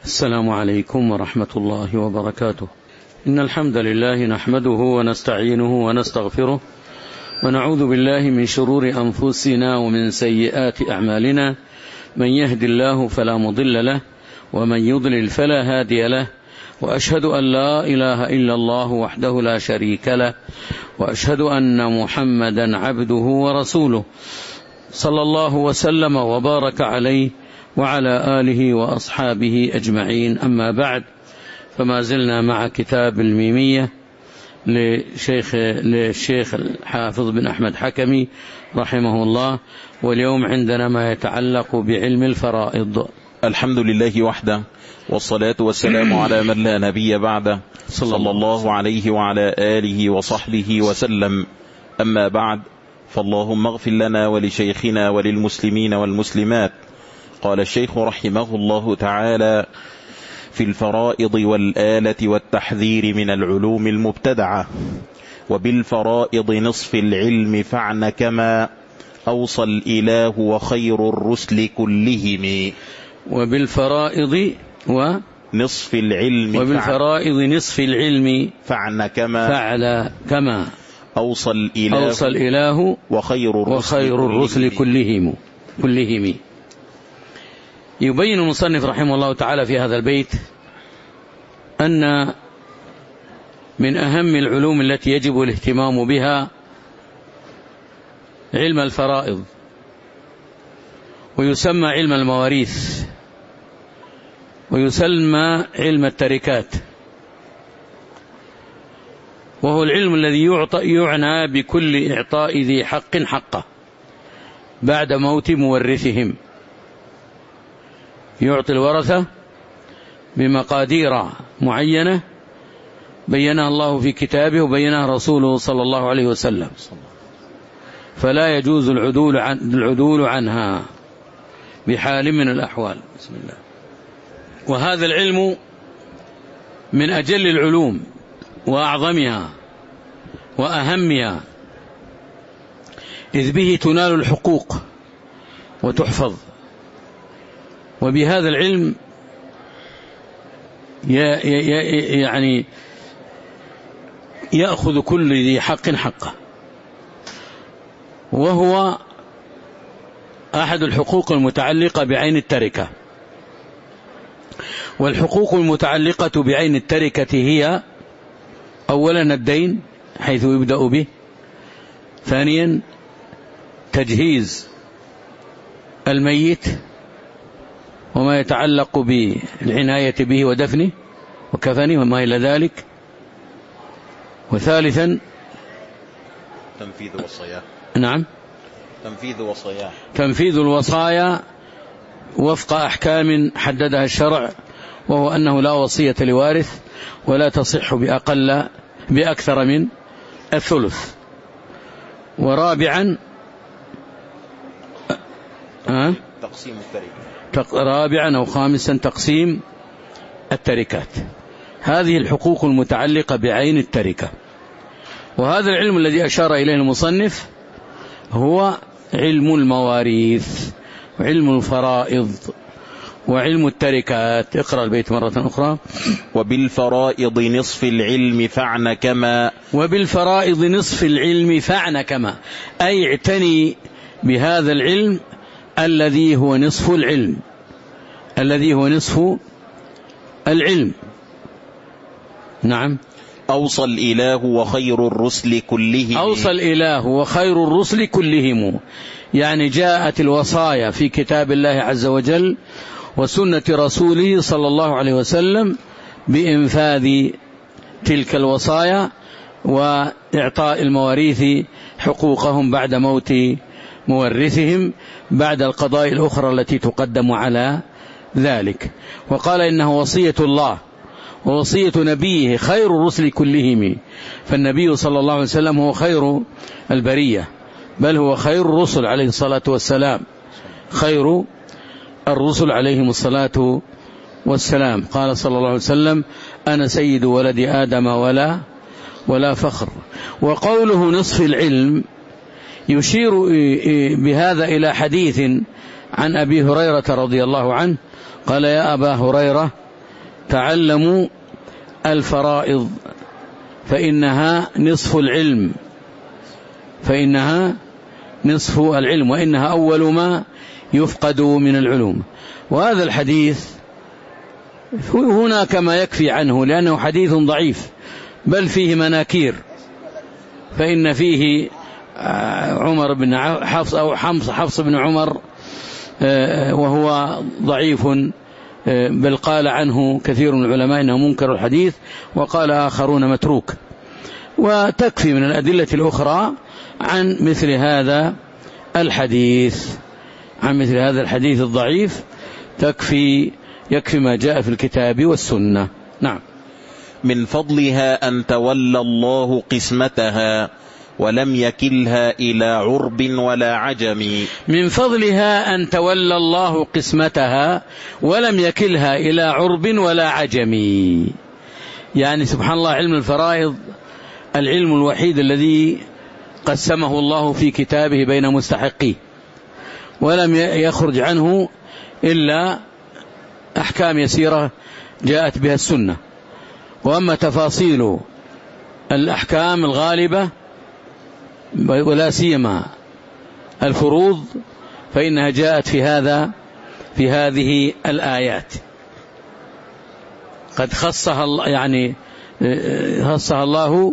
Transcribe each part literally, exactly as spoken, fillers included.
السلام عليكم ورحمة الله وبركاته. إن الحمد لله نحمده ونستعينه ونستغفره ونعوذ بالله من شرور أنفسنا ومن سيئات أعمالنا، من يهد الله فلا مضل له ومن يضلل فلا هادي له، وأشهد أن لا إله إلا الله وحده لا شريك له، وأشهد أن محمدا عبده ورسوله صلى الله وسلم وبارك عليه وعلى آله وأصحابه أجمعين. أما بعد، فما زلنا مع كتاب الميمية لشيخ للشيخ الحافظ بن أحمد حكمي رحمه الله، واليوم عندنا ما يتعلق بعلم الفرائض. الحمد لله وحده، والصلاة والسلام على من لا نبي بعده، صلى الله عليه وعلى آله وصحبه وسلم. أما بعد، فاللهم اغفر لنا ولشيخنا وللمسلمين والمسلمات. قال الشيخ رحمه الله تعالى: في الفرائض والآلة والتحذير من العلوم المبتدعة، وبالفرائض نصف العلم فعن كما أوصى الإله وخير الرسل كلهم. وبالفرائض و نصف العلم وبالفرائض نصف العلم فعن كما فعل كما أوصى الإله, أوصى الإله وخير الرسل, وخير الرسل كلهم كلهم. يبين المصنف رحمه الله تعالى في هذا البيت أن من أهم العلوم التي يجب الاهتمام بها علم الفرائض، ويسمى علم المواريث، ويسمى علم التركات، وهو العلم الذي يعطى يعنى بكل إعطاء ذي حق حقه بعد موت مورثهم. يعطي الورثة بمقادير معينة بينها الله في كتابه وبينها رسوله صلى الله عليه وسلم، فلا يجوز العدول عن العدول عنها بحال من الأحوال. بسم الله. وهذا العلم من أجل العلوم وأعظمها وأهمها، إذ به تنال الحقوق وتحفظ. وبهذا العلم يعني يأخذ كل ذي حق حقه، وهو أحد الحقوق المتعلقة بعين التركة. والحقوق المتعلقة بعين التركة هي أولا الدين حيث يبدأ به، ثانيا تجهيز الميت وما يتعلق بالعناية به ودفنه وكفنه وما إلى ذلك، وثالثا تنفيذ وصاياه. نعم، تنفيذ وصاياه تنفيذ الوصايا وفق أحكام حددها الشرع، وهو أنه لا وصية لوارث ولا تصح بأقل بأكثر من الثلث. ورابعا أه؟ تقسيم التركة. رابعا أو خامسا تقسيم التركات. هذه الحقوق المتعلقة بعين التركة. وهذا العلم الذي أشار إليه المصنف هو علم المواريث وعلم الفرائض وعلم التركات. اقرأ البيت مرة أخرى. وبالفرائض نصف العلم فعن كما وبالفرائض نصف العلم فعن كما، أي اعتني بهذا العلم الذي هو نصف العلم، الذي هو نصف العلم. نعم. أوصى الإله وخير الرسل كلهم. أوصى الإله وخير الرسل كلهم، يعني جاءت الوصايا في كتاب الله عز وجل وسنة رسوله صلى الله عليه وسلم بإنفاذ تلك الوصايا وإعطاء المواريث حقوقهم بعد موت مورثهم بعد القضاء الأخرى التي تقدم على ذلك. وقال إنه وصية الله ووصية نبيه خير الرسل كلهم، فالنبي صلى الله عليه وسلم هو خير البرية، بل هو خير الرسل عليه الصلاة والسلام، خير الرسل عليهم الصلاة والسلام. قال صلى الله عليه وسلم: أنا سيد ولد آدم ولا ولا فخر. وقوله نصف العلم يشير بهذا إلى حديث عن أبي هريرة رضي الله عنه قال: يا أبا هريرة تعلموا الفرائض فإنها نصف العلم فإنها نصف العلم وإنها أول ما يفقد من العلوم. وهذا الحديث هنا كما يكفي عنه لأنه حديث ضعيف بل فيه مناكير، فإن فيه عمر بن حفص أو حفص بن عمر وهو ضعيف، بل قال عنه كثير من العلماء إنه منكر الحديث، وقال آخرون متروك. وتكفي من الأدلة الأخرى عن مثل هذا الحديث عن مثل هذا الحديث الضعيف تكفي يكفي ما جاء في الكتاب والسنة. نعم. من فضلها أن تولى الله قسمتها ولم يكلها إلى عرب ولا عجم. من فضلها أن تولى الله قسمتها ولم يكلها إلى عرب ولا عجم. يعني سبحان الله، علم الفرائض العلم الوحيد الذي قسمه الله في كتابه بين مستحقيه، ولم يخرج عنه إلا أحكام يسيرة جاءت بها السنة. وأما تفاصيل الأحكام الغالبة ولا سيما الفروض فإنها جاءت في هذا في هذه الآيات. قد خصها الله يعني خصها الله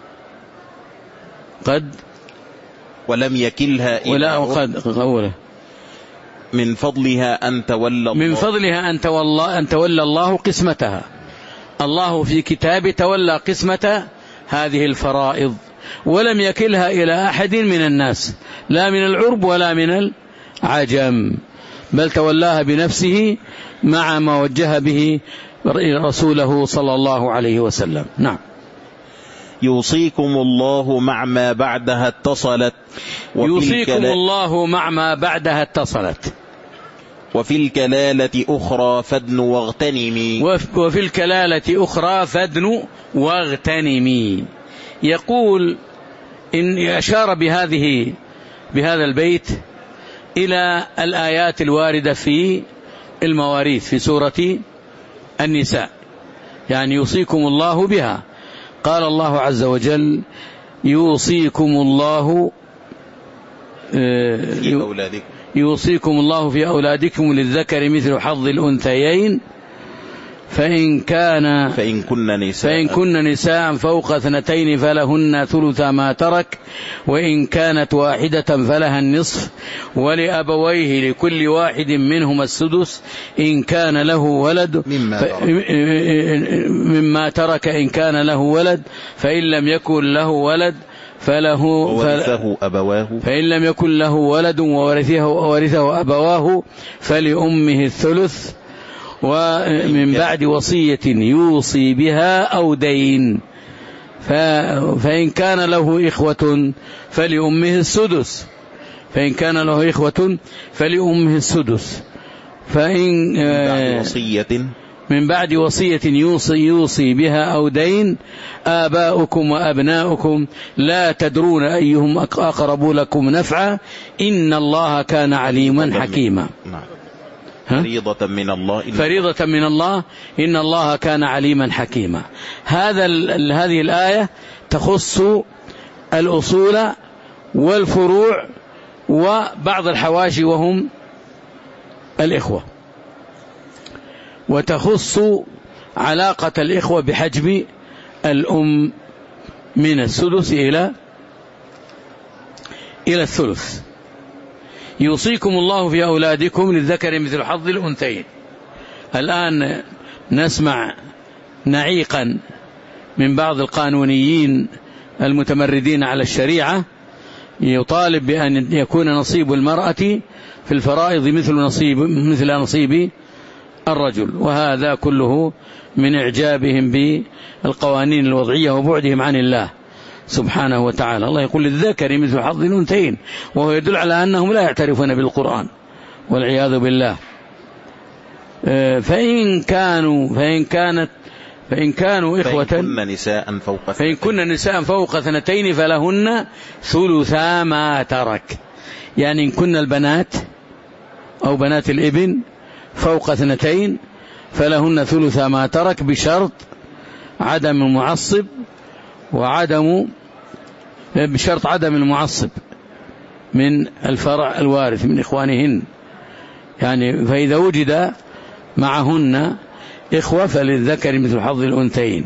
قد ولم يكلها إلى ولا قد قوله من فضلها أن تولى من فضلها أن تولى أن تولى الله قسمتها. الله في كتابه تولى قسمة هذه الفرائض ولم يكلها إلى أحد من الناس، لا من العرب ولا من العجم، بل تولاها بنفسه مع ما وجه به رسوله صلى الله عليه وسلم. نعم. يوصيكم الله مع ما بعدها اتصلت يوصيكم الله مع ما بعدها اتصلت وفي الكلالة أخرى فادن واغتنمي. وفي الكلالة أخرى فادن واغتنمي. يقول إن أشار بهذه بهذا البيت إلى الآيات الواردة في المواريث في سورة النساء، يعني يوصيكم الله بها. قال الله عز وجل يوصيكم الله في أولادكم يوصيكم الله في أولادكم للذكر مثل حظ الأنثيين فإن كان فإن كن نساء فإن كن نساء فوق اثنتين فلهن ثلث ما ترك وإن كانت واحدة فلها النصف ولأبويه لكل واحد منهما السدس إن كان له ولد مما ترك, مما ترك إن كان له ولد فإن لم يكن له ولد فله وورثه أبواه فإن لم يكن له ولد وورثه وورثه أبواه فلأمه الثلث ومن بعد وصية يوصي بها أو دين فإن كان له إخوة فلأمه السدس فإن كان له إخوة فلأمه السدس فإن من بعد وصية من بعد وصية يوصي, يوصي بها أو دين آباؤكم وأبناؤكم لا تدرون أيهم أقرب لكم نفعا إن الله كان عليما حكيما. فريضة من الله إن فريضة من الله إن الله كان عليما حكيما. هذا هذه الآية تخص الأصول والفروع وبعض الحواشي وهم الإخوة، وتخص علاقة الإخوة بحجب الأم من السدس إلى إلى الثلث. يوصيكم الله في أولادكم للذكر مثل حظ الأنثيين. الآن نسمع نعيقا من بعض القانونيين المتمردين على الشريعة يطالب بأن يكون نصيب المرأة في الفرائض مثل نصيب مثل نصيب الرجل، وهذا كله من إعجابهم بالقوانين الوضعية وبعدهم عن الله سبحانه وتعالى. الله يقول للذكر مثل حظ الأنثيين، وهو يدل على أنهم لا يعترفون بالقرآن والعياذ بالله. فإن كانوا فإن كانت فإن كانوا إخوة فإن كن نساء فوق فإن كن نساء فوق اثنتين فلهن ثلثا ما ترك، يعني إن كن البنات أو بنات الابن فوق اثنتين فلهن ثلث ما ترك بشرط عدم المعصب وعدم بشرط عدم المعصب من الفرع الوارث من إخوانهن، يعني فإذا وجد معهن إخوة فللذكر مثل حظ الأنثيين،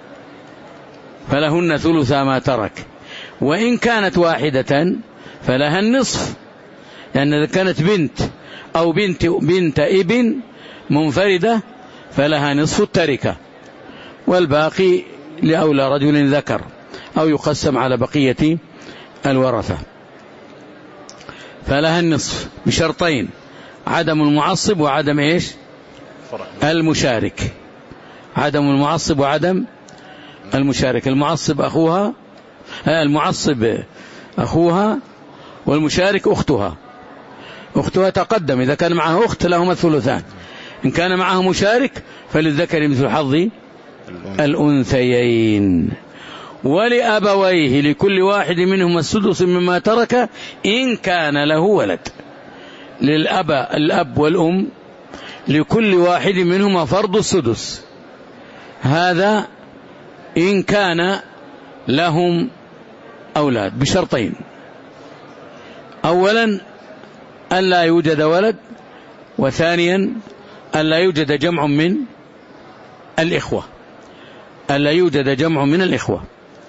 فلهن ثلث ما ترك. وإن كانت واحدة فلها النصف، لأن إذا كانت بنت أو بنت بنت ابن منفردة فلها نصف التركة، والباقي لأولى رجل ذكر، أو يقسم على بقية الورثة. فلها النصف بشرطين: عدم المعصب وعدم إيش؟ المشارك. عدم المعصب وعدم المشارك. المعصب أخوها المعصب أخوها والمشارك أختها. أختها تقدم، إذا كان معها أخت لهما الثلثان، إن كان معها مشارك فللذكر مثل حظ الأنثيين. ولأبويه لكل واحد منهما السدس مما ترك إن كان له ولد. للأب الأب والأم لكل واحد منهما فرض السدس، هذا إن كان لهم أولاد بشرطين: أولا ألا يوجد ولد، وثانيا ألا يوجد جمع من الإخوة ألا يوجد جمع من الإخوة.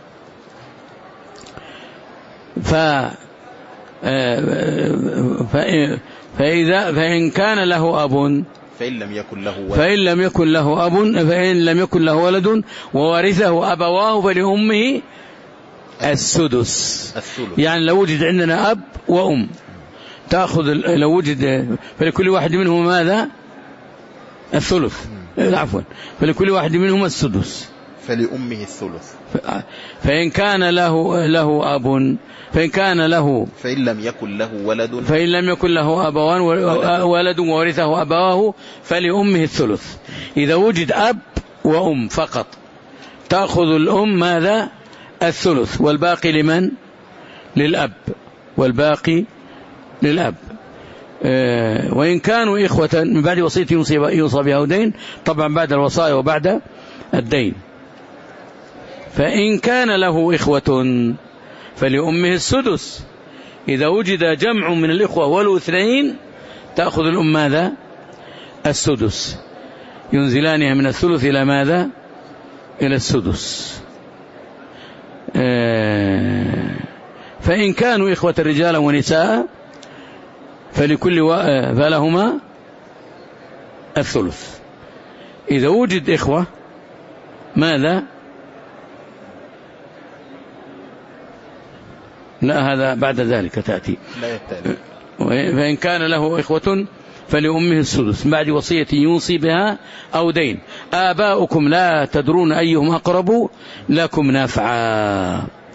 ف فإذا فإن كان له أب فإن لم يكن له ولد فإن لم يكن له أب فإن لم يكن له ولد وورثه أبواه فلأمه السدس. يعني لو وجد عندنا أب وأم تأخذ، لو وجد فلكل واحد منهم ماذا؟ الثلث. عفوا فلكل واحد منهم السدس، فلأمه الثلث. فإن كان له له أب فإن كان له فإن لم يكن له ولد فإن لم يكن له أبوان ولد وورثه أبواه فلأمه الثلث. إذا وجد أب وأم فقط تأخذ الأم ماذا؟ الثلث، والباقي لمن؟ للأب، والباقي للأب. أه وإن كانوا إخوة من بعد وصية يوصى بها دين، طبعا بعد الوصايا وبعد الدين. فإن كان له إخوة فلأمه السدس. إذا وجد جمع من الإخوة ولو اثنين تأخذ الأم ماذا؟ السدس، ينزلانها من الثلث إلى ماذا؟ إلى السدس. أه فإن كانوا إخوة رجالا ونساء فلكل و... فلهما الثلث. إذا وجد إخوة ماذا؟ لا، هذا بعد ذلك تأتي. فإن كان له إخوة فلأمه السدس بعد وصية يوصي بها أو دين. آباؤكم لا تدرون أيهم أقرب لكم نفعا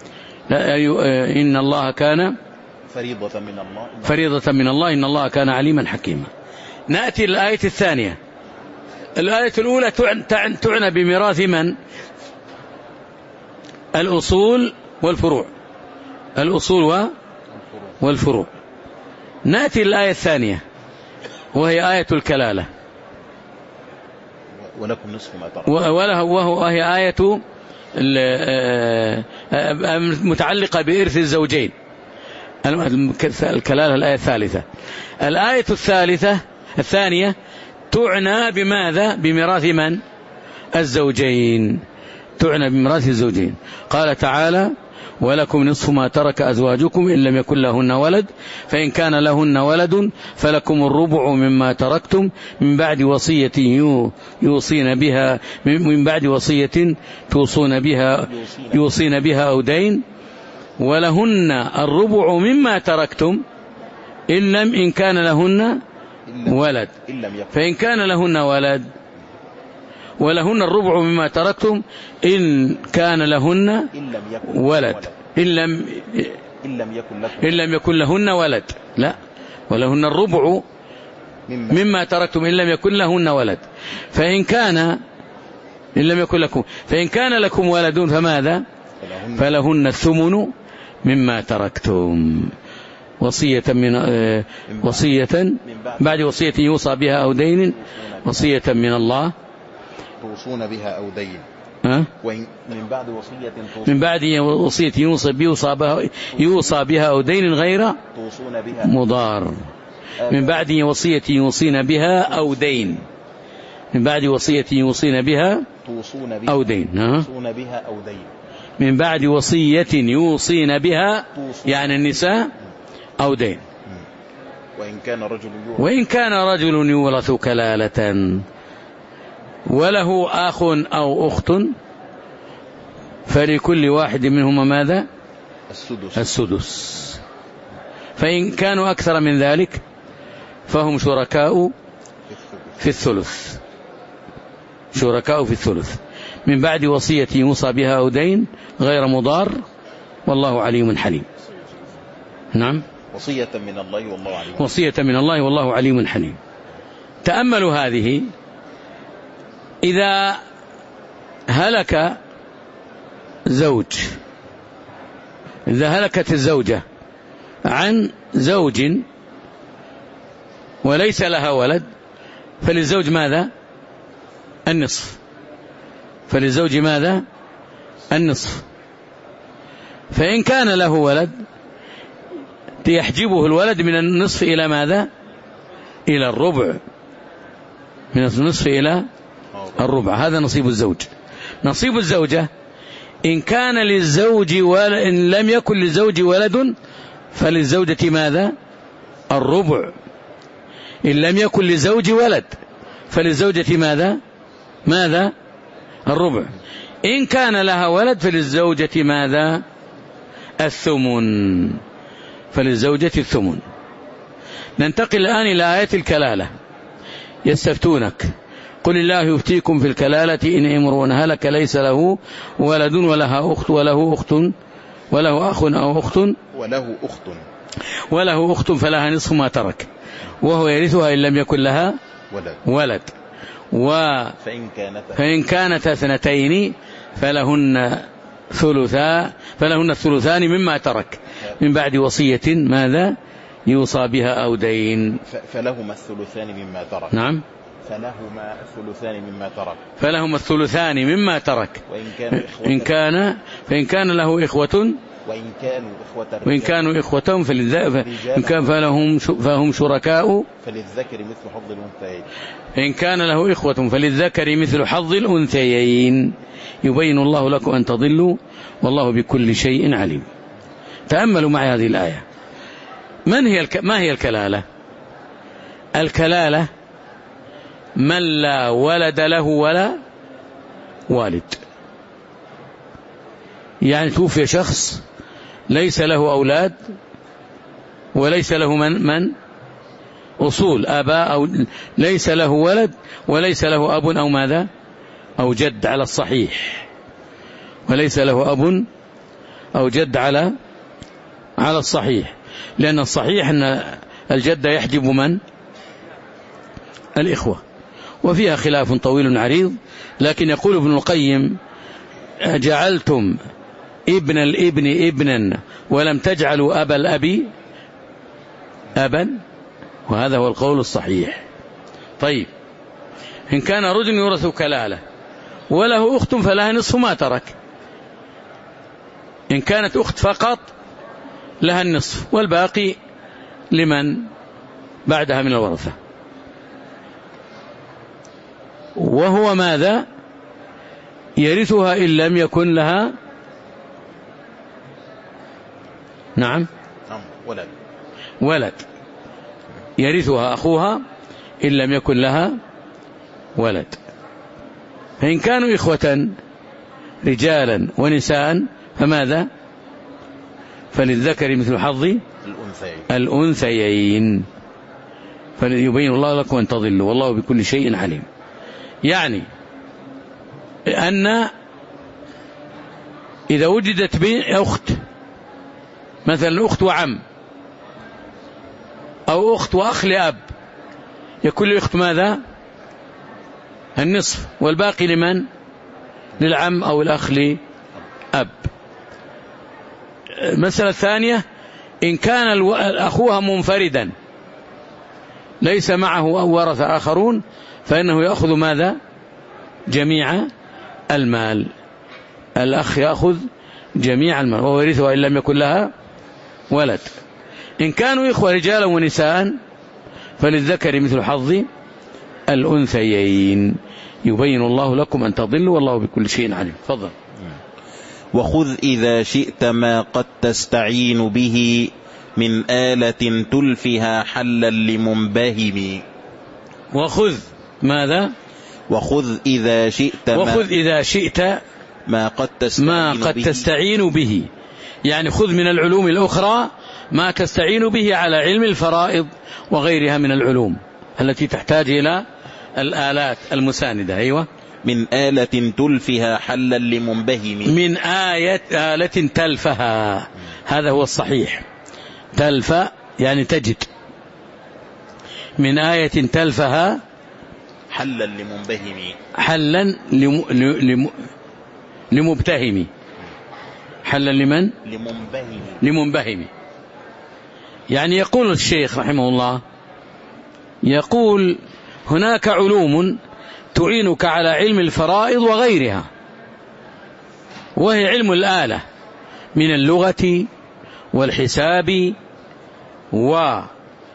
إن الله كان فريضة من الله فريضة من الله إن الله كان عليما حكيما. نأتي للآية الثانية. الآية الأولى تعنى بميراث من؟ الأصول والفروع الأصول والفروع. نأتي للآية الثانية وهي آية الكلالة، ولكم نصف ما ترك، وهي آية متعلقة بإرث الزوجين. الكلالة الآية الثالثة. الآية الثالثة الثانية تعنى بماذا؟ بميراث من؟ الزوجين. تعنى بميراث الزوجين. قال تعالى: ولكم نصف ما ترك أزواجكم إن لم يكن لهن ولد، فإن كان لهن ولد فلكم الربع مما تركتم من بعد وصية يوصين بها من بعد وصية توصون بها يوصين بها أو دين، ولهن الربع مما تركتم إن لم إن كان لهن ولد، فإن كان لهن ولد ولهن الربع مما تركتم إن كان لهن ولد إن لم إن لم يكن لهن ولد لا ولهن الربع مما تركتم إن لم يكن لهن ولد، فإن كان إن لم يكن لكم فإن كان لكم ولد فماذا؟ فلهن الثمن مما تركتم. وصية من وصية بعد وصية يوصى بها أو دين وصية من الله توصون بها أو دين ها؟ من بعد وصية من بعد وصية يوصى بيوصى بها يوصى بها أو دين غير توصون بها مضار. من بعد وصية يوصين بها أو دين من بعد وصية يوصين بها توصون بها أو دين توصون بها أو دين من بعد وصية يوصين بها يعني النساء أو دين. وإن كان رجل يورث وإن كان رجل يورث كلالة وله أخ أو أخت فلكل واحد منهما ماذا؟ السدس. السدس. فإن كانوا أكثر من ذلك فهم شركاء في الثلث شركاء في الثلث من بعد وصية يوصى بها أو دين غير مضار والله عليم حليم. نعم وصية من الله والله عليم وصية من الله والله عليم حليم. تأملوا هذه. إذا هلك زوج إذا هلكت الزوجة عن زوج وليس لها ولد فللزوج ماذا؟ النصف. فللزوج ماذا؟ النصف. فإن كان له ولد يحجبه الولد من النصف إلى ماذا؟ إلى الربع. من النصف إلى الربع. هذا نصيب الزوج. نصيب الزوجة إن كان للزوج ولد إن لم يكن للزوج ولد فللزوجة ماذا؟ الربع. إن لم يكن للزوج ولد فللزوجة ماذا؟ ماذا؟ الربع. إن كان لها ولد فللزوجة ماذا؟ الثمن. فللزوجة الثمن. ننتقل الآن إلى آية الكلالة. يستفتونك قل الله يفتيكم في الكلالة إن امرؤ هلك ليس له ولد ولها أخت وله أخت وله أخ أو أخت وله أخت وله أخت فلها نصف ما ترك وهو يرثها إن لم يكن لها ولد, ولد. و فإن كانت فإن كانت اثنتين فلهن ثلثا فلهن الثلثان مما ترك من بعد وصية ماذا؟ يوصى بها أو دين. فلهما الثلثان مما ترك. نعم فلهما الثلثان مما ترك فلهما الثلثان مما ترك وإن كانوا إخوة إن كان فإن كان له إخوة وإن كانوا إخوة وإن كانوا إخوة فإن كان فلهم فهم شركاء فللذكر مثل حظ الأنثيين. إن كان له إخوة فللذكر مثل حظ الأنثيين يبين الله لكم أن تضلوا والله بكل شيء عليم. تأملوا معي هذه الآية. من هي الك... ما هي الكلالة؟ الكلالة من لا ولد له ولا والد. يعني توفي شخص ليس له أولاد وليس له من من أصول آباء أو ليس له ولد وليس له أب أو ماذا أو جد على الصحيح وليس له أب أو جد على على الصحيح. لأن الصحيح أن الجد يحجب من؟ الإخوة. وفيها خلاف طويل عريض. لكن يقول ابن القيم جعلتم ابن الابن ابنا ولم تجعلوا أبا الأب أبا وهذا هو القول الصحيح. طيب إن كان رجل يورث كلالة وله أخت فلها نصف ما ترك. إن كانت أخت فقط لها النصف والباقي لمن بعدها من الورثة. وهو ماذا؟ يرثها إن لم يكن لها نعم ولد ولد يرثها أخوها إن لم يكن لها ولد. فإن كانوا إخوة رجالا ونساء فماذا؟ فللذكر مثل حظ الأنثيين. فليبين الله لكم أن تضلوا والله بكل شيء عليم. يعني أن إذا وجدت أخت مثلا أخت وعم أو أخت وأخ لأب يكون الأخت ماذا؟ النصف والباقي لمن؟ للعم أو الأخ لأب. المسألة الثانية إن كان أخوها منفردا ليس معه ورث آخرون فإنه يأخذ ماذا؟ جميع المال. الأخ يأخذ جميع المال وورثها إن لم يكن لها ولد. إن كانوا إخوة رجالا ونساء فللذكر مثل حظ الأنثيين. يبين الله لكم أن تضلوا والله بكل شيء عليم. تفضل. وخذ إذا شئت ما قد تستعين به من آلة تلفها حلا لمنبهم. وخذ ماذا؟ وخذ إذا شئت ما, وخذ إذا شئت ما قد تستعين, ما قد به. تستعين به، يعني خذ من العلوم الأخرى ما تستعين به على علم الفرائض وغيرها من العلوم التي تحتاج إلى الآلات المساندة. أيوة. من آلة تلفها حلا لمنبهم. من آية آلة تلفها، هذا هو الصحيح. تلف يعني تجد. من آية تلفها حلا لمنبهم. حلا لم... لم... لمبتهم. حلا لمن؟ لمنبهم. لمنبهم. يعني يقول الشيخ رحمه الله، يقول هناك علوم تعينك على علم الفرائض وغيرها، وهي علم الآلة من اللغة والحساب وعلوم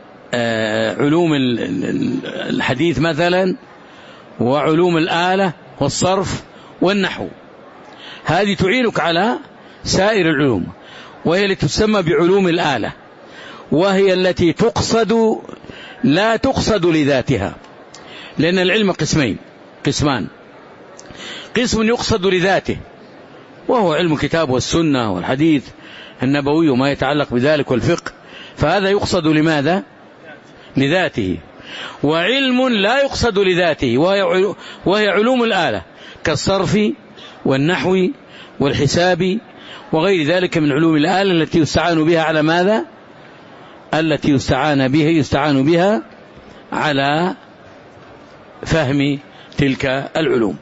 الحديث مثلا، وعلوم الآلة والصرف والنحو. هذه تعينك على سائر العلوم، وهي التي تسمى بعلوم الآلة، وهي التي تقصد لا تقصد لذاتها، لأن العلم قسمين قسمان. قسم يقصد لذاته وهو علم الكتاب والسنة والحديث النبوي وما يتعلق بذلك والفقه، فهذا يقصد لماذا؟ لذاته. وعلم لا يقصد لذاته وهي علوم الآلة كالصرف والنحو والحساب وغير ذلك من علوم الآلة التي يستعان بها على ماذا؟ التي يستعان بها يستعان بها على فهم تلك العلوم.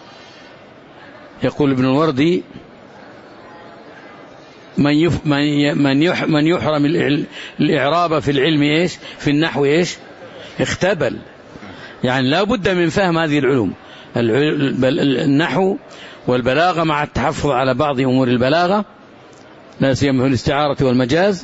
يقول ابن الوردي: من يف من من, يح من يحرم الإعراب في العلم إيش؟ في النحو إيش؟ اختبل. يعني لا بد من فهم هذه العلوم، النحو والبلاغة مع التحفظ على بعض أمور البلاغة لا سيما في الاستعارة والمجاز،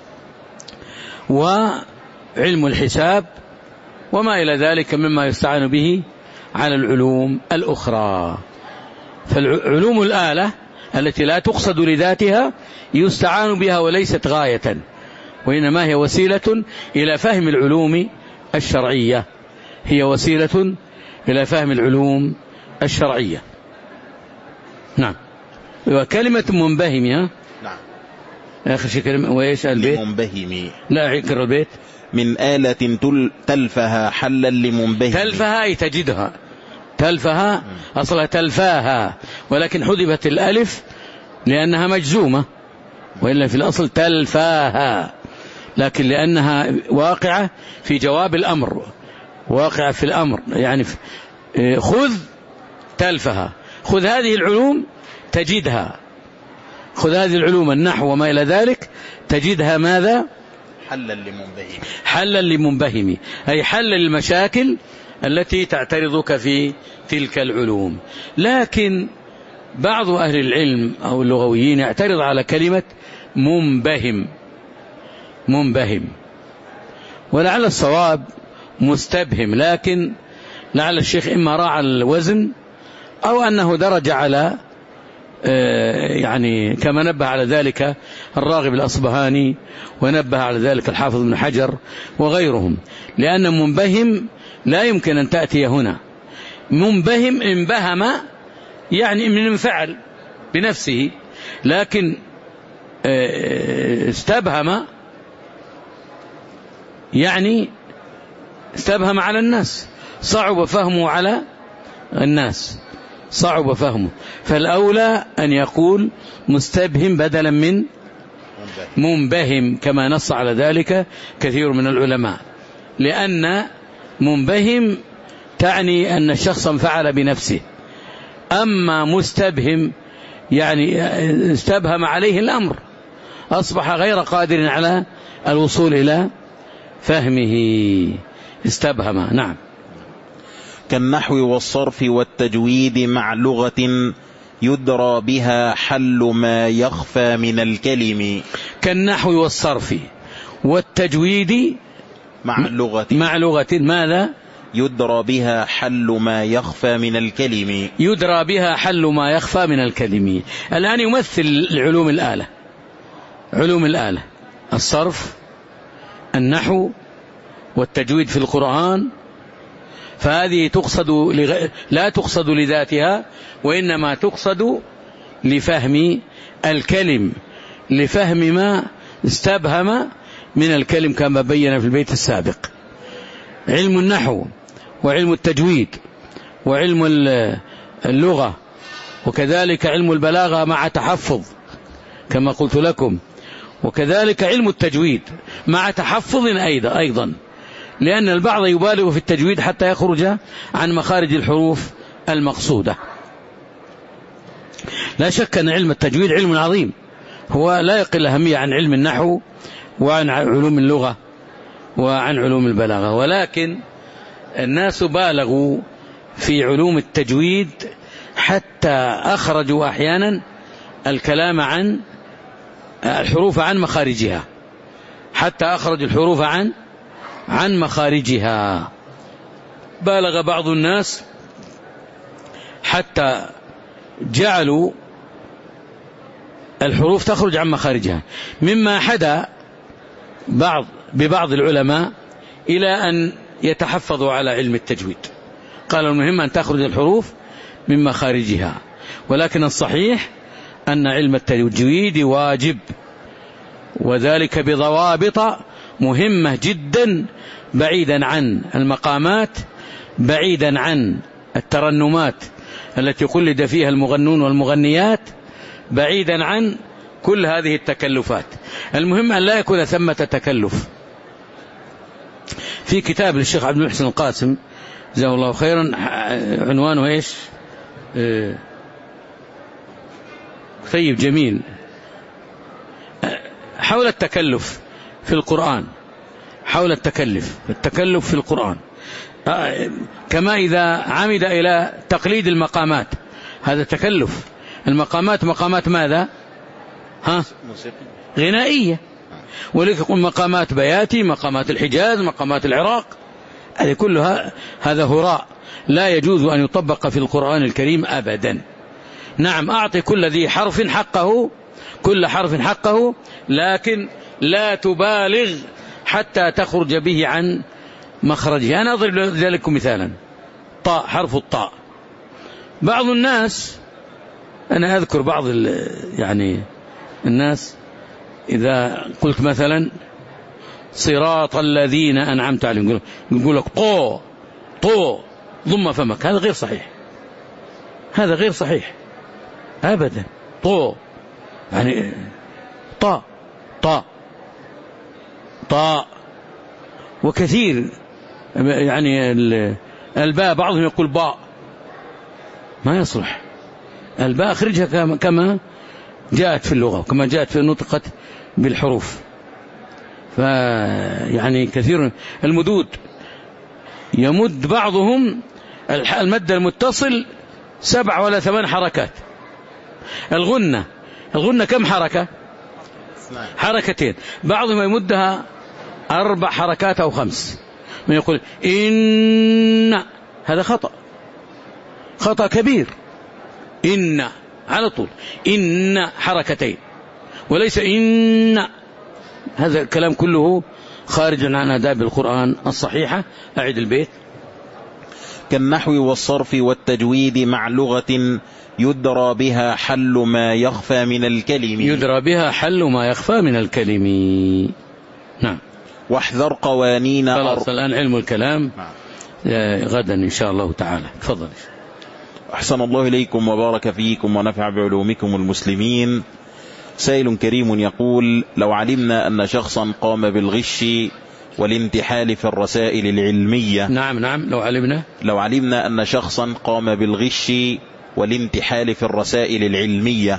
وعلم الحساب وما إلى ذلك مما يستعان به على العلوم الأخرى. فالعلوم الآلة التي لا تقصد لذاتها يستعان بها وليست غاية، وإنما هي وسيلة إلى فهم العلوم الشرعية، هي وسيلة إلى فهم العلوم الشرعية. نعم. وكلمة منبهم، ها؟ نعم. آخر شيء كلمة وإيش البيت؟ منبهم. لا يكرر البيت. من آلة تلفها حلا لمنبهم. تلفها أي تجدها. تلفها أصلها تلفاها، ولكن حذفت الألف لأنها مجزومة، وإلا في الأصل تلفاها، لكن لأنها واقعة في جواب الأمر، واقعة في الأمر، يعني خذ تلفها، خذ هذه العلوم تجدها، خذ هذه العلوم النحو وما إلى ذلك تجدها ماذا؟ حلا لمنبهم. حلا لمنبهم أي حل المشاكل التي تعترضك في تلك العلوم. لكن بعض أهل العلم أو اللغويين يعترض على كلمة منبهم. منبهم ولعل الصواب مستبهم، لكن لعل الشيخ إما راعى الوزن أو أنه درج على يعني كما نبه على ذلك الراغب الأصبهاني ونبه على ذلك الحافظ بن حجر وغيرهم، لأن منبهم لا يمكن أن تأتي هنا. منبهم انبهم يعني من انفعل بنفسه، لكن استبهم يعني استبهم على الناس، صعب فهمه على الناس، صعب فهمه، فالأولى أن يقول مستبهم بدلا من منبهم كما نص على ذلك كثير من العلماء، لأن منبهم تعني أن الشخص انفعل بنفسه، أما مستبهم يعني استبهم عليه الأمر أصبح غير قادر على الوصول إلى فهمه، استبهم. نعم. كالنحو والصرف والتجويد مع لغة يدرى بها حل ما يخفى من الكلم. كالنحو والصرف والتجويد مع لغة مع لغة ماذا؟ يدرى بها حل ما يخفى من الكلم. يدرى بها حل ما يخفى من الكلم. الآن يمثل العلوم الآلة، علوم الآلة، الصرف، النحو، والتجويد في القرآن، فهذه تقصد لغ... لا تقصد لذاتها، وإنما تقصد لفهم الكلم، لفهم ما استبهم من الكلم كما بين في البيت السابق. علم النحو وعلم التجويد وعلم اللغة وكذلك علم البلاغة مع تحفظ كما قلت لكم، وكذلك علم التجويد مع تحفظ أيضا أيضا لأن البعض يبالغ في التجويد حتى يخرج عن مخارج الحروف المقصودة. لا شك أن علم التجويد علم عظيم، هو لا يقل أهمية عن علم النحو وعن علوم اللغة وعن علوم البلاغة، ولكن الناس بالغوا في علوم التجويد حتى أخرجوا أحيانا الكلام عن الحروف عن مخارجها، حتى أخرج الحروف عن عن مخارجها. بالغ بعض الناس حتى جعلوا الحروف تخرج عن مخارجها، مما حدا بعض ببعض العلماء إلى أن يتحفظوا على علم التجويد، قالوا المهم أن تخرج الحروف من مخارجها، ولكن الصحيح أن علم التجويد واجب، وذلك بضوابط مهمة جدا، بعيدا عن المقامات، بعيدا عن الترنمات التي قلد فيها المغنون والمغنيات، بعيدا عن كل هذه التكلفات. المهم أن لا يكون ثمة تكلف. في كتاب للشيخ عبد المحسن القاسم جزاه الله خيرا عنوانه ايش؟ اه طيب جميل، حول التكلف في القرآن، حول التكلف التكلف في القرآن، كما إذا عمد إلى تقليد المقامات هذا تكلف. المقامات مقامات ماذا؟ ها؟ غنائية، ولكن مقامات بياتي، مقامات الحجاز، مقامات العراق، هذه كلها هذا هراء لا يجوز أن يطبق في القرآن الكريم أبدا. نعم، أعطي كل ذي حرف حقه، كل حرف حقه، لكن لا تبالغ حتى تخرج به عن مخرجه. أنا أضرب ذلك مثالا، طاء، حرف الطاء، بعض الناس، أنا أذكر بعض يعني الناس إذا قلت مثلا صراط الذين أنعمت عليهم يقول لك طو طو ضم فمك، هذا غير صحيح، هذا غير صحيح أبدا. طو يعني طاء طاء طاء، وكثير يعني الباء بعضهم يقول باء، ما يصلح. الباء أخرجها كما جاءت في اللغة وكما جاءت في نطقت بالحروف. فيعني كثير المدود يمد بعضهم المد المتصل سبع ولا ثمان حركات. الغنة الغنة كم حركة؟ حركتين. بعضهم يمدها أربع حركات أو خمس، من يقول إن، هذا خطأ، خطأ كبير. إن على طول، إن حركتين وليس إن، هذا الكلام كله خارج عن آداب القرآن الصحيحة. أعد البيت. كالنحو والصرف والتجويد مع لغة يدرى بها حل ما يخفى من الكلم. يدرى بها حل ما يخفى من الكلم. نعم. واحذر قوانين. خلاص الآن علم الكلام غدا إن شاء الله تعالى. تفضل. أحسن الله إليكم وبارك فيكم ونفع بعلومكم المسلمين. سائل كريم يقول: لو علمنا أن شخصا قام بالغش والانتحال في الرسائل العلمية. نعم نعم لو علمنا لو علمنا أن شخصا قام بالغش والانتحال في الرسائل العلمية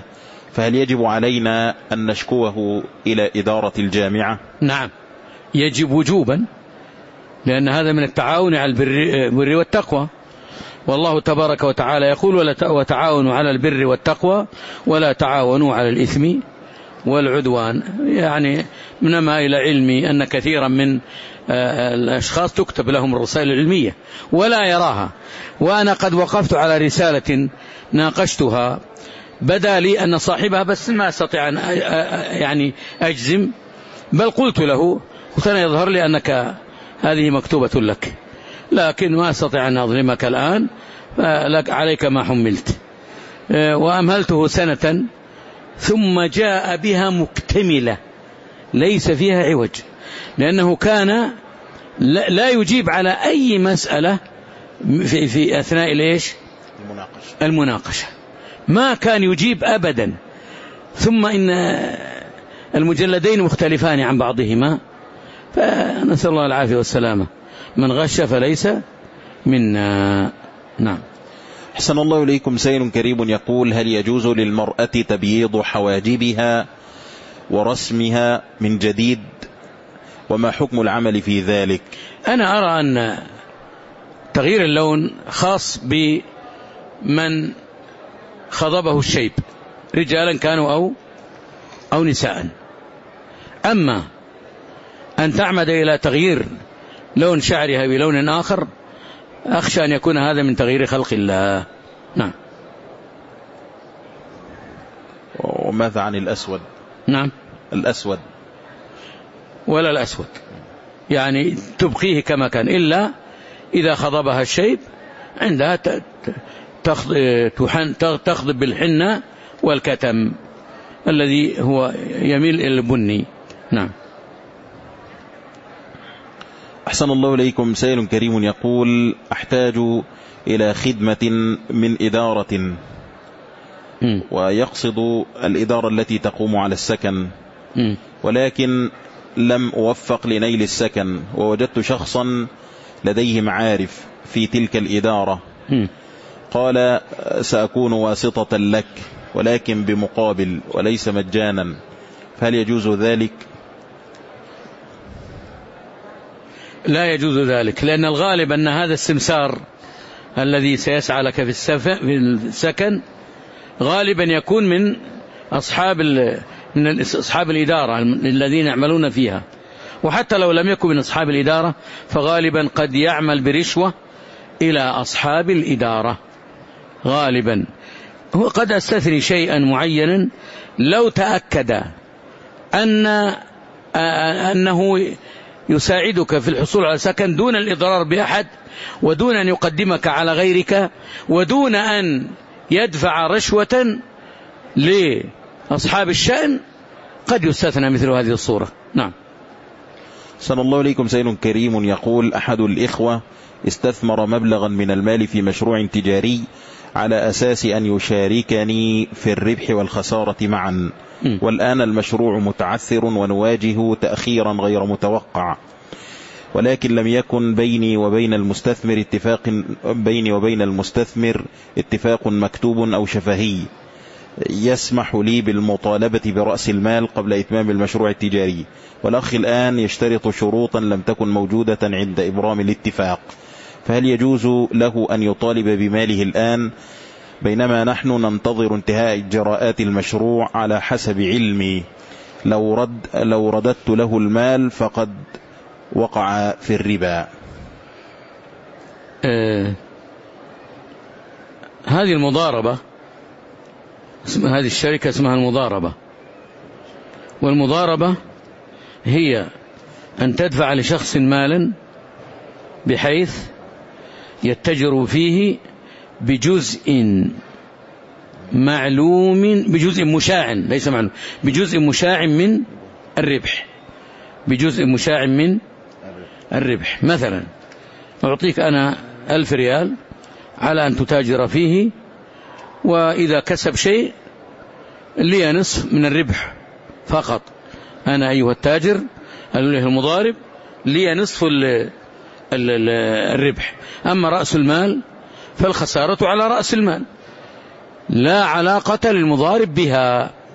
فهل يجب علينا أن نشكوه إلى إدارة الجامعة؟ نعم يجب وجوبا، لأن هذا من التعاون على البر والتقوى، والله تبارك وتعالى يقول وتعاونوا على البر والتقوى ولا تعاونوا على الإثم والعدوان. يعني منما إلى علمي أن كثيرا من الأشخاص تكتب لهم الرسائل العلمية ولا يراها، وأنا قد وقفت على رسالة ناقشتها بدا لي أن صاحبها، بس ما استطيع أن يعني أجزم، بل قلت له قلت أنا يظهر لي أنك هذه مكتوبة لك، لكن ما استطيع أن أظلمك الآن، لك عليك ما حملت. وأمهلته سنة ثم جاء بها مكتملة ليس فيها عوج، لأنه كان لا يجيب على أي مسألة في, في أثناء ليش المناقشة. المناقشة ما كان يجيب أبدا. ثم إن المجلدين مختلفان عن بعضهما، فنسأل الله العافية والسلامة. من غش فليس منا. نعم. أحسن الله إليكم. سائل كريم يقول هل يجوز للمرأة تبييض حواجبها ورسمها من جديد، وما حكم العمل في ذلك؟ أنا أرى أن تغيير اللون خاص بمن خضبه الشيب، رجالا كانوا أو أو نساء. أما أن تعمد إلى تغيير لون شعرها بلون آخر أخشى أن يكون هذا من تغيير خلق الله. نعم. وماذا عن الأسود؟ نعم الأسود ولا الأسود، يعني تبقيه كما كان، إلا إذا خضبها الشيب عندها تخضب بالحنة والكتم الذي هو يميل إلى البني. نعم. أحسن الله إليكم. سائل كريم يقول أحتاج إلى خدمة من إدارة، م. ويقصد الإدارة التي تقوم على السكن، م. ولكن لم أوفق لنيل السكن، ووجدت شخصا لديه معارف في تلك الإدارة، م. قال سأكون واسطة لك ولكن بمقابل وليس مجانا، فهل يجوز ذلك؟ لا يجوز ذلك، لأن الغالب أن هذا السمسار الذي سيسعى لك في السكن غالبا يكون من أصحاب من أصحاب الإدارة الذين يعملون فيها، وحتى لو لم يكن من أصحاب الإدارة فغالبا قد يعمل برشوة إلى أصحاب الإدارة غالبا. هو قد أستثني شيئا معينا لو تأكد أن أنه يساعدك في الحصول على سكن دون الإضرار بأحد، ودون أن يقدمك على غيرك، ودون أن يدفع رشوة لأصحاب الشأن، قد يستثنى مثل هذه الصورة. نعم. صلى الله عليكم. سائل كريم يقول أحد الإخوة استثمر مبلغا من المال في مشروع تجاري على أساس أن يشاركني في الربح والخسارة معا، م. والآن المشروع متعثر ونواجه تأخيرا غير متوقع، ولكن لم يكن بيني وبين المستثمر اتفاق بيني وبين المستثمر اتفاق مكتوب أو شفهي يسمح لي بالمطالبة برأس المال قبل إتمام المشروع التجاري، والأخ الآن يشترط شروطا لم تكن موجودة عند إبرام الاتفاق، فهل يجوز له أن يطالب بماله الآن بينما نحن ننتظر انتهاء إجراءات المشروع؟ على حسب علمي لو رد لو رددت له المال فقد وقع في الربا. آه هذه المضاربة، هذه الشركة اسمها المضاربة، والمضاربة هي أن تدفع لشخص مالا بحيث يتجر فيه بجزء معلوم، بجزء مشاع ليس معلوم، بجزء مشاع من الربح، بجزء مشاع من الربح. مثلا أعطيك أنا ألف ريال على أن تتاجر فيه، وإذا كسب شيء لي نصف من الربح فقط، أنا أيها التاجر المضارب لي نصف الربح، أما رأس المال فالخسارة على رأس المال، لا علاقة للمضارب بها.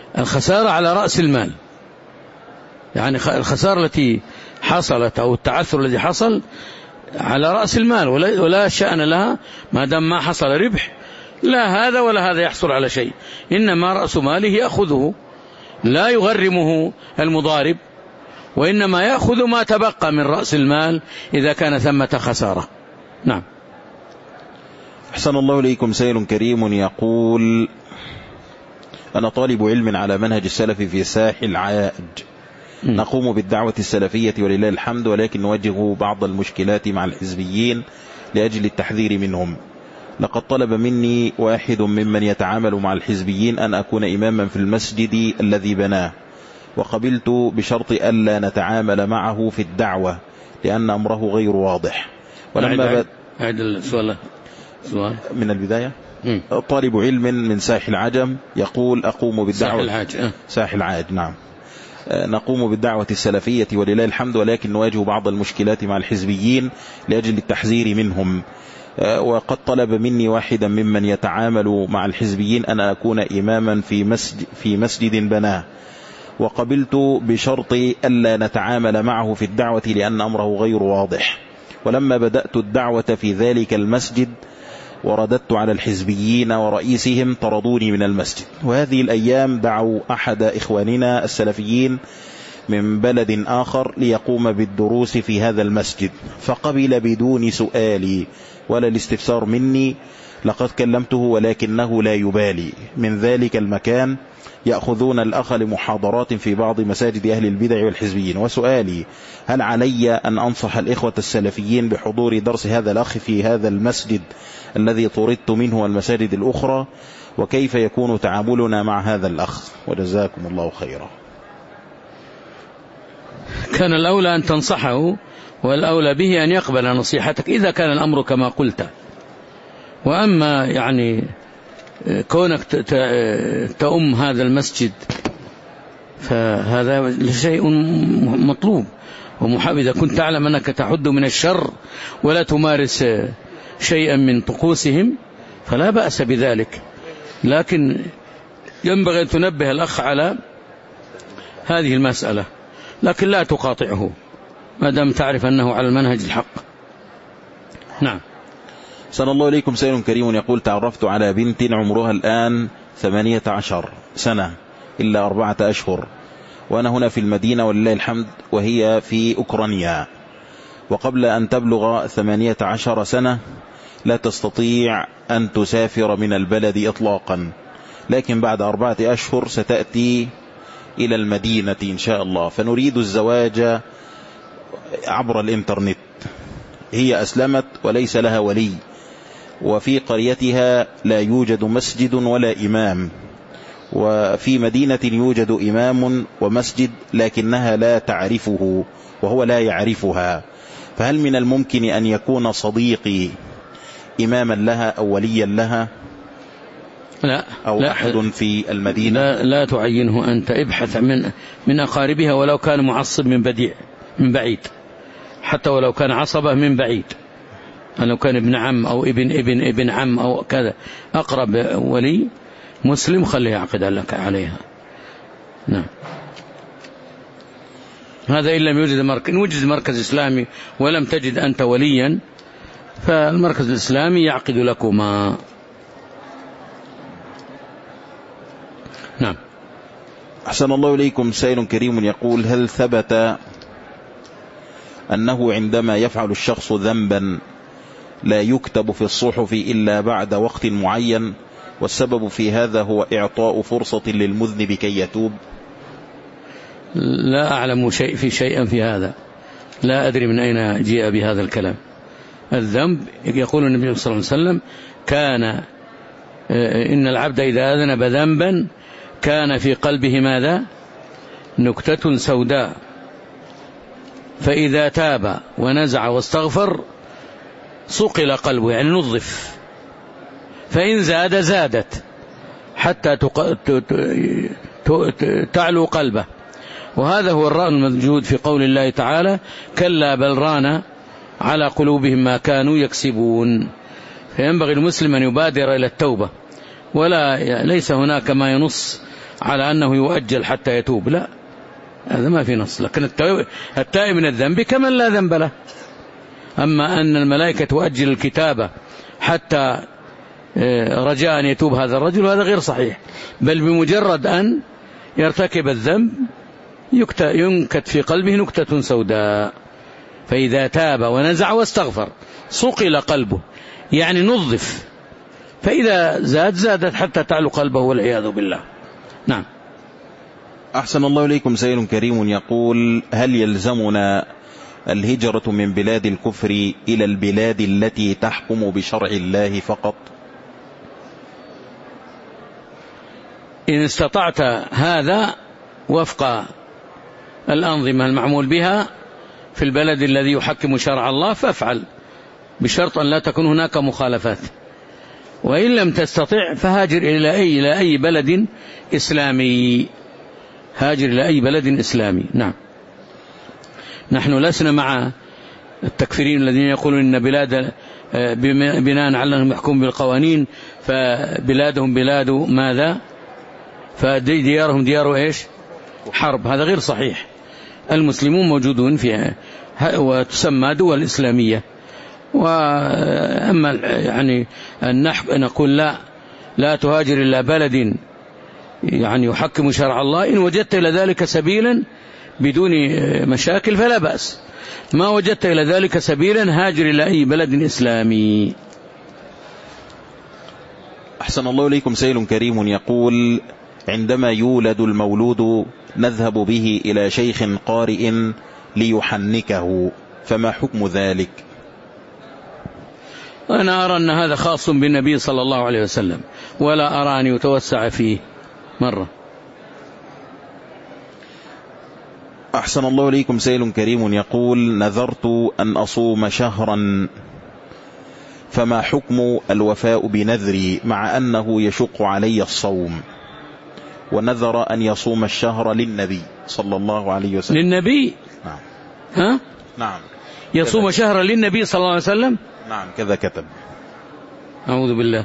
الخسارة على رأس المال، يعني الخسارة التي حصلت أو التعثر الذي حصل على رأس المال ولا شأن لها ما دام ما حصل ربح، لا هذا ولا هذا يحصل على شيء، إنما رأس ماله يأخذه لا يغرمه المضارب، وإنما يأخذ ما تبقى من رأس المال إذا كان ثمة خسارة. نعم. أحسن الله إليكم. سائل كريم يقول: أنا طالب علم على منهج السلف في ساحل عاج، نقوم بالدعوة السلفية ولله الحمد، ولكن نواجه بعض المشكلات مع الحزبيين لأجل التحذير منهم. لقد طلب مني واحد ممن يتعامل مع الحزبيين أن أكون إماما في المسجد الذي بناه، وقبلت بشرط ألا نتعامل معه في الدعوة لأن أمره غير واضح. ولما أعد السؤال من البداية. م. طالب علم من ساحل عجم يقول: أقوم بالدعوة ساحل عاج أه. ساحل عاج نعم. نقوم بالدعوة السلفية ولله الحمد، ولكن نواجه بعض المشكلات مع الحزبيين لأجل التحذير منهم، وقد طلب مني واحدا ممن يتعامل مع الحزبيين أن أكون إماما في مسجد, في مسجد بناه، وقبلت بشرط ألا نتعامل معه في الدعوة لأن أمره غير واضح. ولما بدأت الدعوة في ذلك المسجد ورددت على الحزبيين ورئيسهم طردوني من المسجد. وهذه الأيام دعوا أحد إخواننا السلفيين من بلد آخر ليقوم بالدروس في هذا المسجد، فقبل بدون سؤالي ولا الاستفسار مني. لقد كلمته ولكنه لا يبالي. من ذلك المكان يأخذون الأخ لمحاضرات في بعض مساجد أهل البدع والحزبيين. وسؤالي: هل علي أن أنصح الإخوة السلفيين بحضور درس هذا الأخ في هذا المسجد الذي طردت منه والمساجد الأخرى؟ وكيف يكون تعاملنا مع هذا الأخ؟ وجزاكم الله خيرا. كان الأولى أن تنصحه، والأولى به أن يقبل نصيحتك إذا كان الأمر كما قلت. وأما يعني كونك تأم هذا المسجد فهذا شيء مطلوب ومحب. إذا كنت تعلم أنك تحد من الشر ولا تمارس شيئا من طقوسهم فلا بأس بذلك، لكن ينبغي أن تنبه الأخ على هذه المسألة، لكن لا تقاطعه ما دام تعرف أنه على المنهج الحق. نعم. صلى الله عليكم. سائل كريم يقول: تعرفت على بنت عمرها الآن ثمانية عشر سنة إلا أربعة أشهر، وأنا هنا في المدينة ولله الحمد، وهي في أوكرانيا، وقبل أن تبلغ ثمانية عشر سنة لا تستطيع أن تسافر من البلد إطلاقا، لكن بعد أربعة أشهر ستأتي إلى المدينة إن شاء الله، فنريد الزواج عبر الإنترنت. هي أسلمت وليس لها ولي، وفي قريتها لا يوجد مسجد ولا إمام، وفي مدينة يوجد إمام ومسجد لكنها لا تعرفه وهو لا يعرفها، فهل من الممكن أن يكون صديقي إماما لها أو وليا لها؟ لا، أو لا أحد في المدينة؟ لا, لا تعينه أنت، ابحث من من أقاربها ولو كان معصب من بديع من بعيد، حتى ولو كان عصبة من بعيد، لو كان ابن عم أو ابن ابن ابن عم أو كذا، أقرب ولي مسلم خليه يعقد لك عليها. نعم. هذا إن لم يوجد مركز. إن وجد مركز إسلامي ولم تجد أنت وليا فالمركز الإسلامي يعقد لكما. نعم. أحسن الله إليكم. سائل كريم يقول: هل ثبت أنه عندما يفعل الشخص ذنبا لا يكتب في الصحف إلا بعد وقت معين، والسبب في هذا هو إعطاء فرصة للمذنب كي يتوب؟ لا أعلم شيء في شيئا في هذا، لا أدري من أين جاء بهذا الكلام. الذنب يقول النبي صلى الله عليه وسلم: كان إن العبد إذا أذنب ذنبا كان في قلبه ماذا؟ نكتة سوداء، فإذا تاب ونزع واستغفر صقل قلبه، يعني نظف، فإن زاد زادت حتى تعلو قلبه. وهذا هو الرأي الموجود في قول الله تعالى: كلا بل ران على قلوبهم ما كانوا يكسبون. فينبغي المسلم أن يبادر إلى التوبة، ولا ليس هناك ما ينص على أنه يؤجل حتى يتوب، لا، هذا ما في نص. لكن التائب من الذنب كمن لا ذنب له. أما أن الملائكة تؤجل الكتابة حتى رجاء أن يتوب هذا الرجل، هذا غير صحيح، بل بمجرد أن يرتكب الذنب ينكت في قلبه نكتة سوداء، فإذا تاب ونزع واستغفر صقل قلبه، يعني نظف، فإذا زاد زادت حتى تعلو قلبه والعياذ بالله. نعم. أحسن الله إليكم. سائل كريم يقول: هل يلزمنا الهجرة من بلاد الكفر إلى البلاد التي تحكم بشرع الله فقط؟ إن استطعت هذا وفق الأنظمة المعمول بها في البلد الذي يحكم شرع الله فافعل، بشرط أن لا تكون هناك مخالفات. وإن لم تستطع فهاجر إلى أي, إلى أي بلد إسلامي، هاجر إلى أي بلد إسلامي. نعم. نحن لسنا مع التكفيرين الذين يقولون إن بلاد بناء على أنهم يحكمون بالقوانين فبلادهم بلاد ماذا، فديارهم ديار إيش، حرب. هذا غير صحيح. المسلمون موجودون فيها وتسمى دول إسلامية. وأما يعني أن نقول لا لا تهاجر إلى بلد يعني يحكم شرع الله، إن وجدت إلى ذلك سبيلا بدون مشاكل فلا بأس. ما وجدت إلى ذلك سبيلا هاجر إلى أي بلد إسلامي. أحسن الله إليكم. سائل كريم يقول: عندما يولد المولود نذهب به إلى شيخ قارئ ليحنكه، فما حكم ذلك؟ أنا أرى أن هذا خاص بالنبي صلى الله عليه وسلم، ولا أرى أن يتوسع فيه مرة. أحسن الله إليكم. سائل كريم يقول: نذرت أن أصوم شهرا، فما حكم الوفاء بنذري مع أنه يشق علي الصوم؟ ونذر أن يصوم الشهر للنبي صلى الله عليه وسلم. للنبي؟ نعم. ها؟ نعم. يصوم شهرا للنبي صلى الله عليه وسلم؟ نعم كذا كتب. أعوذ بالله.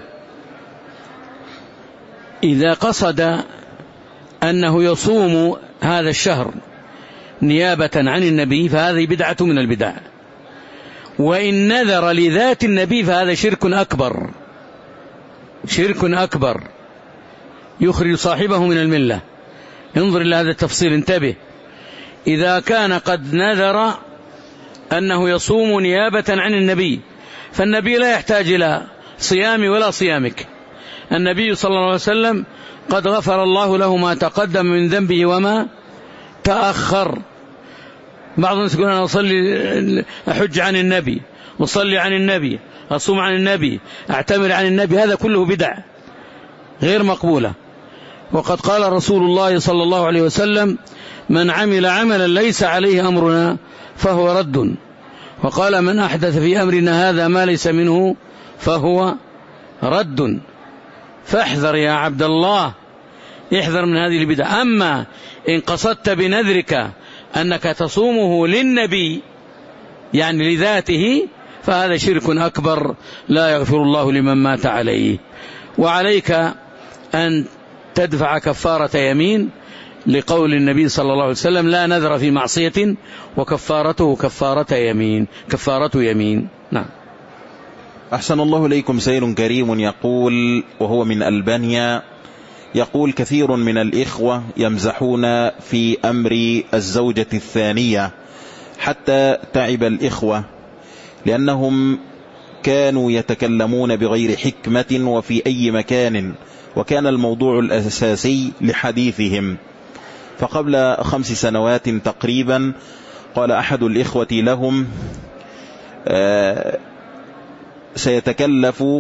إذا قصد أنه يصوم هذا الشهر نيابة عن النبي فهذه بدعة من البدع، وإن نذر لذات النبي فهذا شرك أكبر، شرك أكبر يخرج صاحبه من الملة. انظر إلى هذا التفصيل، انتبه. إذا كان قد نذر أنه يصوم نيابة عن النبي فالنبي لا يحتاج إلى صيامي ولا صيامك. النبي صلى الله عليه وسلم قد غفر الله له ما تقدم من ذنبه وما تأخر. بعض الناس يقول أنا أصلي أحج عن النبي، أصلي عن النبي، أصوم عن النبي، أعتمر عن النبي، هذا كله بدع غير مقبولة. وقد قال رسول الله صلى الله عليه وسلم: من عمل عملا ليس عليه أمرنا فهو رد. وقال: من أحدث في أمرنا هذا ما ليس منه فهو رد. فاحذر يا عبد الله، احذر من هذه البدع. أما إن قصدت بنذرك أنك تصومه للنبي يعني لذاته فهذا شرك أكبر لا يغفر الله لمن مات عليه. وعليك أن تدفع كفارة يمين لقول النبي صلى الله عليه وسلم: لا نذر في معصية وكفارته كفارة يمين، كفارة يمين. نعم. أحسن الله إليكم. سائل كريم يقول وهو من ألبانيا يقول: كثير من الإخوة يمزحون في أمر الزوجة الثانية حتى تعب الإخوة لأنهم كانوا يتكلمون بغير حكمة وفي أي مكان، وكان الموضوع الأساسي لحديثهم. فقبل خمس سنوات تقريبا قال أحد الإخوة لهم: آه سيتكلف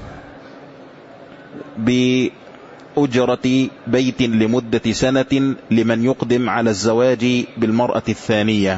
بأجرة بيت لمدة سنة لمن يقدم على الزواج بالمرأة الثانية.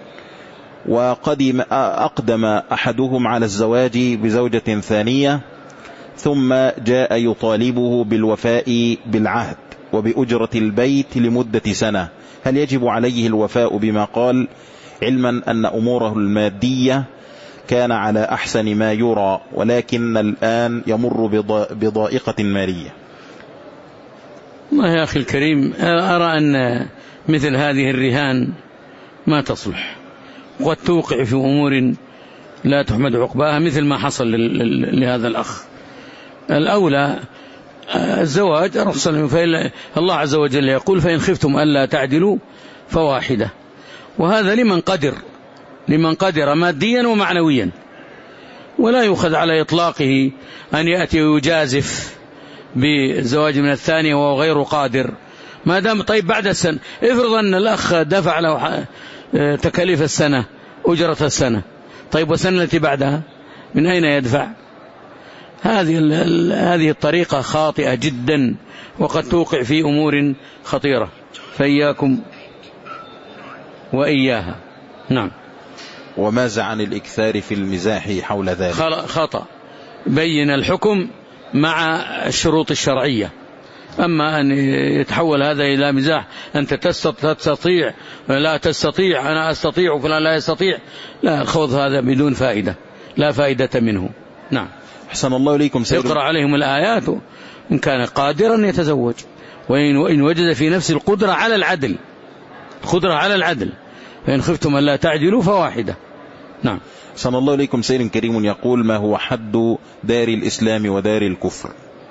وقدم أقدم أحدهم على الزواج بزوجة ثانية ثم جاء يطالبه بالوفاء بالعهد وبأجرة البيت لمدة سنة. هل يجب عليه الوفاء بما قال، علما أن أموره المادية كان على أحسن ما يرى ولكن الآن يمر بضائقة مالية؟ ما يا أخي الكريم، أرى أن مثل هذه الرهان ما تصلح، وقد توقع في أمور لا تحمد عقباها مثل ما حصل لهذا الأخ. الأولى الزواج رخصة، الله عز وجل يقول فإن خفتم ألا تعدلوا فواحدة، وهذا لمن قدر لمن قدر ماديا ومعنويا، ولا يؤخذ على إطلاقه أن يأتي ويجازف بالزواج من الثانية وهو غير قادر ما دام. طيب بعد السنة، افرض أن الأخ دفع له تكاليف السنة، أجرة السنة، طيب والسنة التي بعدها من أين يدفع؟ هذه هذه الطريقة خاطئة جدا، وقد توقع في أمور خطيرة، فإياكم وإياها. نعم. وماذا عن الإكثار في المزاح حول ذلك؟ خطأ، بين الحكم مع الشروط الشرعية. أما أن يتحول هذا إلى مزاح، أنت تستطيع لا تستطيع، أنا أستطيع وفلان لا يستطيع، لا، خوض هذا بدون فائدة، لا فائدة منه. نعم. أحسن الله إليكم. يقرأ عليهم الآيات، إن كان قادرا يتزوج، وإن وجد في نفس القدرة على العدل، قدرة على العدل، فإن خفتم ألا تعدلوا فواحدة. نعم. أحسن الله إليكم. سيد كريم يقول: ما هو حد دار الإسلام ودار الكفر؟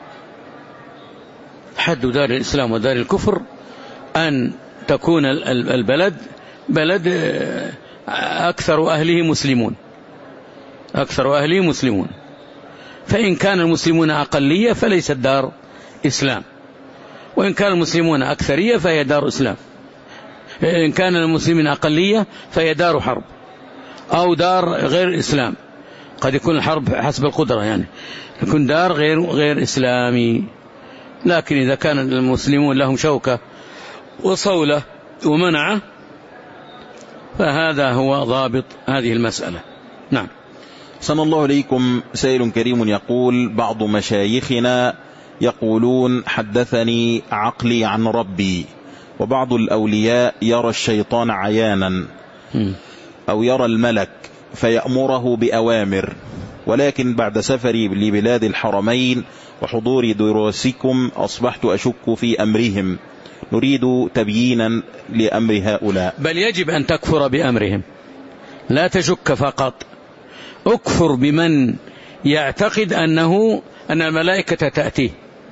حد دار الإسلام ودار الكفر أن تكون البلد بلد أكثر أهله مسلمون، أكثر أهله مسلمون، فإن كان المسلمون أقلية فليست دار إسلام، وإن كان المسلمون أكثرية فهي دار إسلام. إن كان المسلمين أقلية فهي دار حرب أو دار غير إسلام، قد يكون الحرب حسب القدرة، يعني يكون دار غير غير إسلامي. لكن إذا كان المسلمون لهم شوكة وصولة ومنعة فهذا هو ضابط هذه المسألة. نعم. صلى الله عليكم. سائل كريم يقول: بعض مشايخنا يقولون حدثني عقلي عن ربي، وبعض الأولياء يرى الشيطان عيانا أو يرى الملك فيأمره بأوامر، ولكن بعد سفري لبلاد الحرمين وحضور دروسكم أصبحت أشك في أمرهم، نريد تبيينا لأمر هؤلاء. بل يجب أن تكفر بأمرهم، لا تشك فقط، أكفر بمن يعتقد أنه أن الملائكة تأتيه.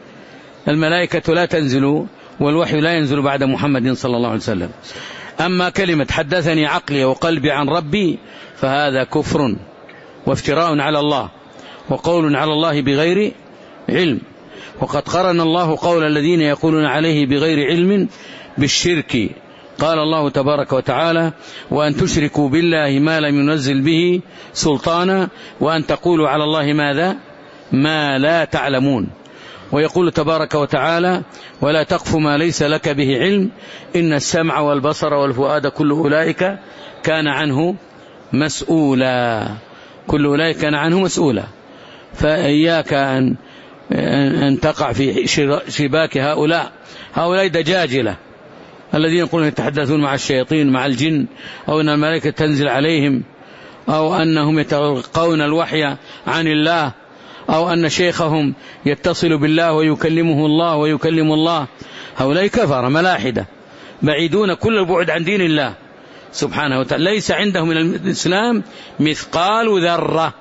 الملائكة لا تنزل والوحي لا ينزل بعد محمد صلى الله عليه وسلم. أما كلمة حدثني عقلي وقلبي عن ربي فهذا كفر وافتراء على الله وقول على الله بغير علم، وقد قرن الله قول الذين يقولون عليه بغير علم بالشرك. قال الله تبارك وتعالى: وأن تشركوا بالله ما لم ينزل به سلطانا وأن تقولوا على الله ماذا ما لا تعلمون. ويقول تبارك وتعالى: ولا تقف ما ليس لك به علم إن السمع والبصر والفؤاد كل أولئك كان عنه مسؤولا، كل أولئك كان عنه مسؤولا. فإياك أن أن تقع في شباك هؤلاء هؤلاء دجاجلة الذين يقولون يتحدثون مع الشياطين مع الجن، أو أن الملائكة تنزل عليهم، أو أنهم يتلقون الوحي عن الله، أو أن شيخهم يتصل بالله ويكلمه الله ويكلم الله. هؤلاء كفر ملاحدة بعيدون كل البعد عن دين الله سبحانه وتعالى، ليس عندهم من الإسلام مثقال ذرة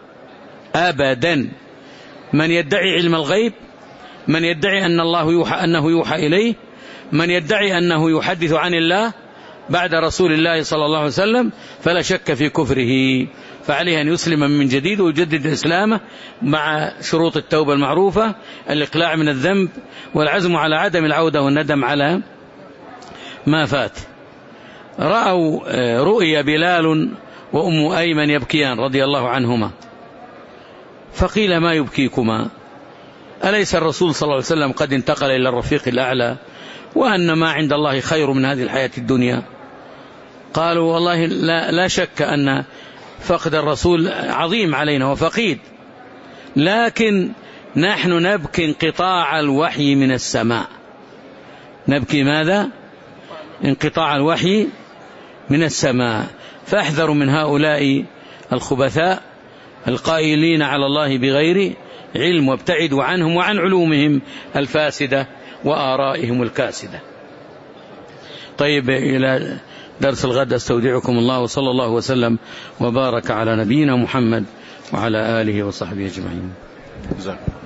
أبدا. من يدعي علم الغيب، من يدعي أن الله يوحى أنه يوحى إليه، من يدعي أنه يحدث عن الله بعد رسول الله صلى الله عليه وسلم فلا شك في كفره، فعليه أن يسلم من جديد ويجدد إسلامه مع شروط التوبة المعروفة: الإقلاع من الذنب والعزم على عدم العودة والندم على ما فات. رأوا رؤيا بلال وأم أيمن يبكيان رضي الله عنهما، فقيل: ما يبكيكما؟ أليس الرسول صلى الله عليه وسلم قد انتقل إلى الرفيق الأعلى وأن ما عند الله خير من هذه الحياة الدنيا؟ قالوا: والله لا, لا شك أن فقد الرسول عظيم علينا وفقيد، لكن نحن نبكي انقطاع الوحي من السماء. نبكي ماذا؟ انقطاع الوحي من السماء. فاحذروا من هؤلاء الخبثاء القائلين على الله بغير علم، وابتعدوا عنهم وعن علومهم الفاسدة وآرائهم الكاسدة. طيب، إلى درس الغد استودعكم الله، وصلى الله وسلم وبارك على نبينا محمد وعلى آله وصحبه أجمعين.